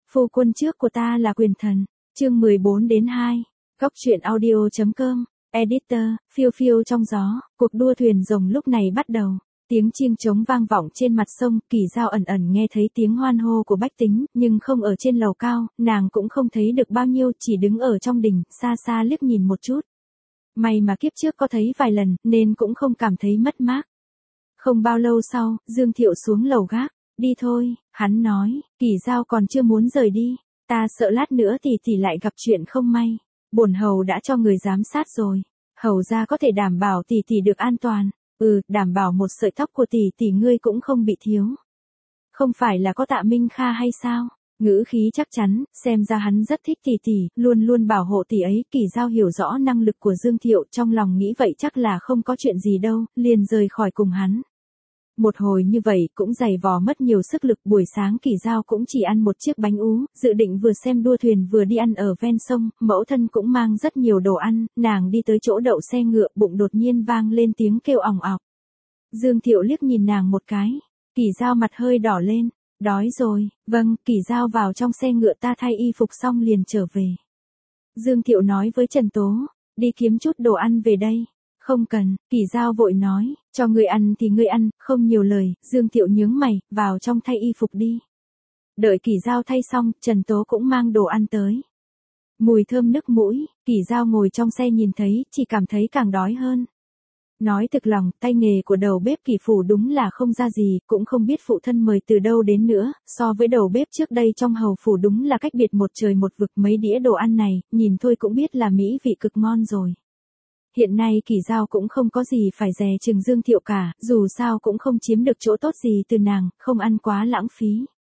Phu quân trước của ta là quyền thần. Chương 14-2. Góc truyện audio.com. Editor, phiêu phiêu trong gió, cuộc đua thuyền rồng lúc này bắt đầu. Tiếng chiêng trống vang vọng trên mặt sông, Kỳ Dao ẩn ẩn nghe thấy tiếng hoan hô của bách tính, nhưng không ở trên lầu cao, nàng cũng không thấy được bao nhiêu, chỉ đứng ở trong đình, xa xa liếc nhìn một chút. May mà kiếp trước có thấy vài lần, nên cũng không cảm thấy mất mát. Không bao lâu sau, Dương Thiệu xuống lầu gác. Đi thôi, hắn nói, Kỳ Dao còn chưa muốn rời đi. Ta sợ lát nữa tỷ lại gặp chuyện không may. Bổn hầu đã cho người giám sát rồi. Hầu gia có thể đảm bảo tỷ được an toàn. Đảm bảo một sợi tóc của tỷ ngươi cũng không bị thiếu. Không phải là có Tạ Minh Kha hay sao? Ngữ khí chắc chắn, xem ra hắn rất thích tỷ, luôn luôn bảo hộ tỷ ấy. Kỳ Dao hiểu rõ năng lực của Dương Thiệu, trong lòng nghĩ vậy chắc là không có chuyện gì đâu, liền rời khỏi cùng hắn. Một hồi như vậy cũng dày vò mất nhiều sức lực. Buổi sáng Kỳ Dao cũng chỉ ăn một chiếc bánh ú, dự định vừa xem đua thuyền vừa đi ăn ở ven sông. Mẫu thân cũng mang rất nhiều đồ ăn, nàng đi tới chỗ đậu xe ngựa, bụng đột nhiên vang lên tiếng kêu ỏng ọc. Dương Thiệu liếc nhìn nàng một cái. Kỳ Dao mặt hơi đỏ lên. Đói rồi. Vâng. Kỳ Dao vào trong xe ngựa, ta thay y phục xong liền trở về. Dương Thiệu nói với Trần Tố, đi kiếm chút đồ ăn về đây. Không cần. Kỳ Dao vội nói, cho ngươi ăn thì ngươi ăn, không nhiều lời. Dương Thiệu nhướng mày, vào trong thay y phục đi. Đợi Kỳ Dao thay xong, Trần Tố cũng mang đồ ăn tới. Mùi thơm nức mũi. Kỳ Dao ngồi trong xe nhìn thấy, chỉ cảm thấy càng đói hơn. Nói thực lòng, tay nghề của đầu bếp Kỳ phủ đúng là không ra gì, cũng không biết phụ thân mời từ đâu đến nữa, so với đầu bếp trước đây trong hầu phủ đúng là cách biệt một trời một vực. Mấy đĩa đồ ăn này, nhìn thôi cũng biết là mỹ vị cực ngon rồi. Hiện nay Kỳ Dao cũng không có gì phải dè chừng Dương Thiệu cả, dù sao cũng không chiếm được chỗ tốt gì từ nàng, không ăn quá lãng phí.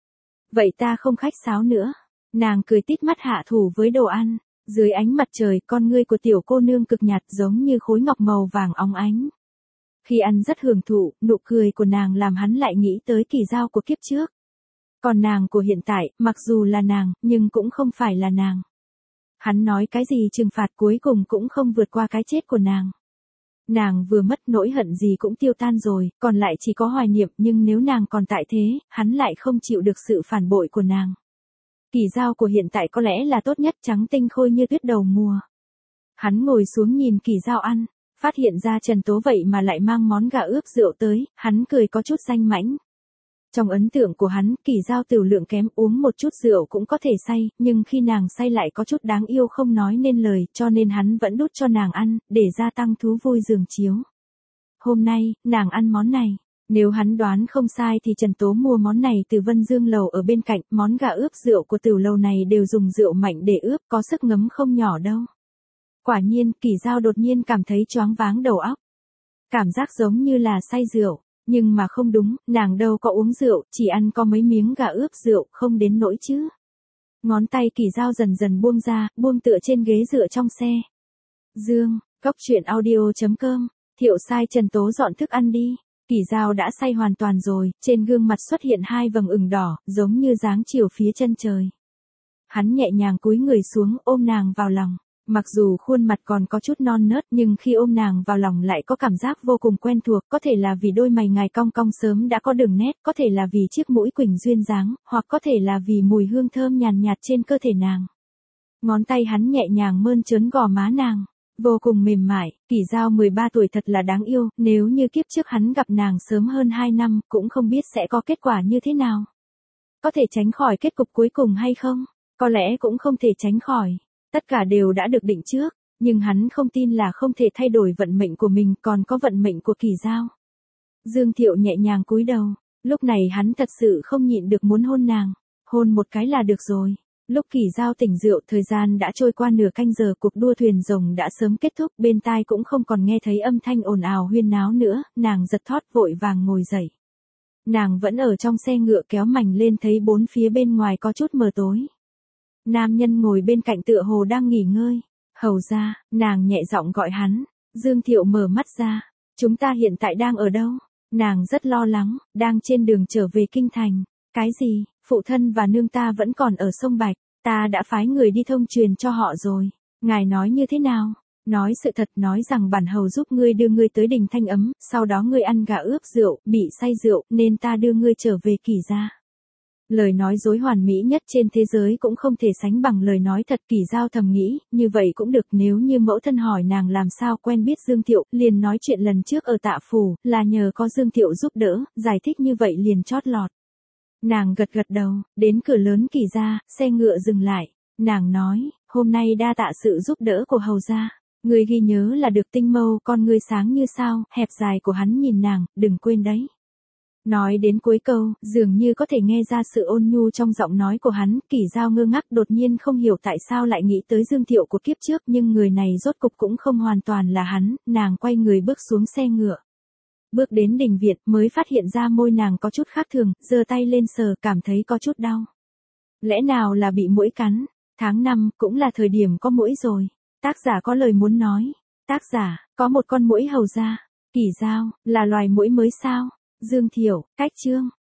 Vậy ta không khách sáo nữa. Nàng cười tít mắt hạ thủ với đồ ăn. Dưới ánh mặt trời, con ngươi của tiểu cô nương cực nhạt giống như khối ngọc màu vàng óng ánh. Khi ăn rất hưởng thụ, nụ cười của nàng làm hắn lại nghĩ tới Kỳ Dao của kiếp trước. Còn nàng của hiện tại, mặc dù là nàng, nhưng cũng không phải là nàng. Hắn nói cái gì trừng phạt cuối cùng cũng không vượt qua cái chết của nàng. Nàng vừa mất, nỗi hận gì cũng tiêu tan rồi, còn lại chỉ có hoài niệm, nhưng nếu nàng còn tại thế, hắn lại không chịu được sự phản bội của nàng. Kỳ Dao của hiện tại có lẽ là tốt nhất, trắng tinh khôi như tuyết đầu mùa. Hắn ngồi xuống nhìn Kỳ Dao ăn, phát hiện ra Trần Tố vậy mà lại mang món gà ướp rượu tới, hắn cười có chút danh mãnh. Trong ấn tượng của hắn, Kỳ Dao tửu lượng kém, uống một chút rượu cũng có thể say, nhưng khi nàng say lại có chút đáng yêu không nói nên lời, cho nên hắn vẫn đút cho nàng ăn, để gia tăng thú vui giường chiếu. Hôm nay, nàng ăn món này. Nếu hắn đoán không sai thì Trần Tố mua món này từ Vân Dương lầu ở bên cạnh, món gà ướp rượu của tiểu lầu này đều dùng rượu mạnh để ướp, có sức ngấm không nhỏ đâu. Quả nhiên, Kỳ Dao đột nhiên cảm thấy choáng váng đầu óc. Cảm giác giống như là say rượu. Nhưng mà không đúng, nàng đâu có uống rượu, chỉ ăn có mấy miếng gà ướp rượu, không đến nỗi chứ. Ngón tay Kỳ Dao dần dần buông ra, buông tựa trên ghế dựa trong xe. Dương, góc truyện audio.com, Thiệu sai Trần Tố dọn thức ăn đi. Kỳ Dao đã say hoàn toàn rồi, trên gương mặt xuất hiện hai vầng ửng đỏ, giống như dáng chiều phía chân trời. Hắn nhẹ nhàng cúi người xuống, ôm nàng vào lòng. Mặc dù khuôn mặt còn có chút non nớt, nhưng khi ôm nàng vào lòng lại có cảm giác vô cùng quen thuộc, có thể là vì đôi mày ngài cong cong sớm đã có đường nét, có thể là vì chiếc mũi quỳnh duyên dáng, hoặc có thể là vì mùi hương thơm nhàn nhạt trên cơ thể nàng. Ngón tay hắn nhẹ nhàng mơn trớn gò má nàng, vô cùng mềm mại. Kỳ Dao 13 tuổi thật là đáng yêu, nếu như kiếp trước hắn gặp nàng sớm hơn 2 năm, cũng không biết sẽ có kết quả như thế nào. Có thể tránh khỏi kết cục cuối cùng hay không? Có lẽ cũng không thể tránh khỏi. Tất cả đều đã được định trước, nhưng hắn không tin là không thể thay đổi vận mệnh của mình, còn có vận mệnh của Kỳ Dao. Dương Thiệu nhẹ nhàng cúi đầu, lúc này hắn thật sự không nhịn được muốn hôn nàng, hôn một cái là được rồi. Lúc Kỳ Dao tỉnh rượu, thời gian đã trôi qua nửa canh giờ, cuộc đua thuyền rồng đã sớm kết thúc, bên tai cũng không còn nghe thấy âm thanh ồn ào huyên náo nữa, nàng giật thót vội vàng ngồi dậy. Nàng vẫn ở trong xe ngựa kéo mành lên thấy bốn phía bên ngoài có chút mờ tối. Nam nhân ngồi bên cạnh tựa hồ đang nghỉ ngơi. Hầu ra, nàng nhẹ giọng gọi hắn. Dương Thiệu mở mắt ra. Chúng ta hiện tại đang ở đâu? Nàng rất lo lắng, đang trên đường trở về kinh thành. Cái gì? Phụ thân và nương ta vẫn còn ở sông Bạch. Ta đã phái người đi thông truyền cho họ rồi. Ngài nói như thế nào? Nói sự thật, nói rằng bản hầu giúp ngươi đưa ngươi tới đình Thanh Ấm, sau đó ngươi ăn gà ướp rượu, bị say rượu, nên ta đưa ngươi trở về Kỳ gia. Lời nói dối hoàn mỹ nhất trên thế giới cũng không thể sánh bằng lời nói thật. Kỳ Giao thầm nghĩ, như vậy cũng được, nếu như mẫu thân hỏi nàng làm sao quen biết Dương Thiệu, liền nói chuyện lần trước ở Tạ Phủ, là nhờ có Dương Thiệu giúp đỡ, giải thích như vậy liền chót lọt. Nàng gật gật đầu, đến cửa lớn Kỳ gia, xe ngựa dừng lại. Nàng nói, hôm nay đa tạ sự giúp đỡ của hầu gia. Người ghi nhớ là được. Tinh mâu con ngươi sáng như sao, hẹp dài của hắn nhìn nàng, đừng quên đấy. Nói đến cuối câu, dường như có thể nghe ra sự ôn nhu trong giọng nói của hắn. Kỳ Giao ngơ ngác, đột nhiên không hiểu tại sao lại nghĩ tới Dương Thiệu của kiếp trước, nhưng người này rốt cục cũng không hoàn toàn là hắn. Nàng quay người bước xuống xe ngựa. Bước đến đình viện mới phát hiện ra môi nàng có chút khác thường, giơ tay lên sờ, cảm thấy có chút đau. Lẽ nào là bị muỗi cắn? Tháng 5 cũng là thời điểm có muỗi rồi. Tác giả có lời muốn nói. Tác giả, có một con muỗi hầu gia. Kỳ Giao, là loài muỗi mới sao? Dương Thiệu, cách chương.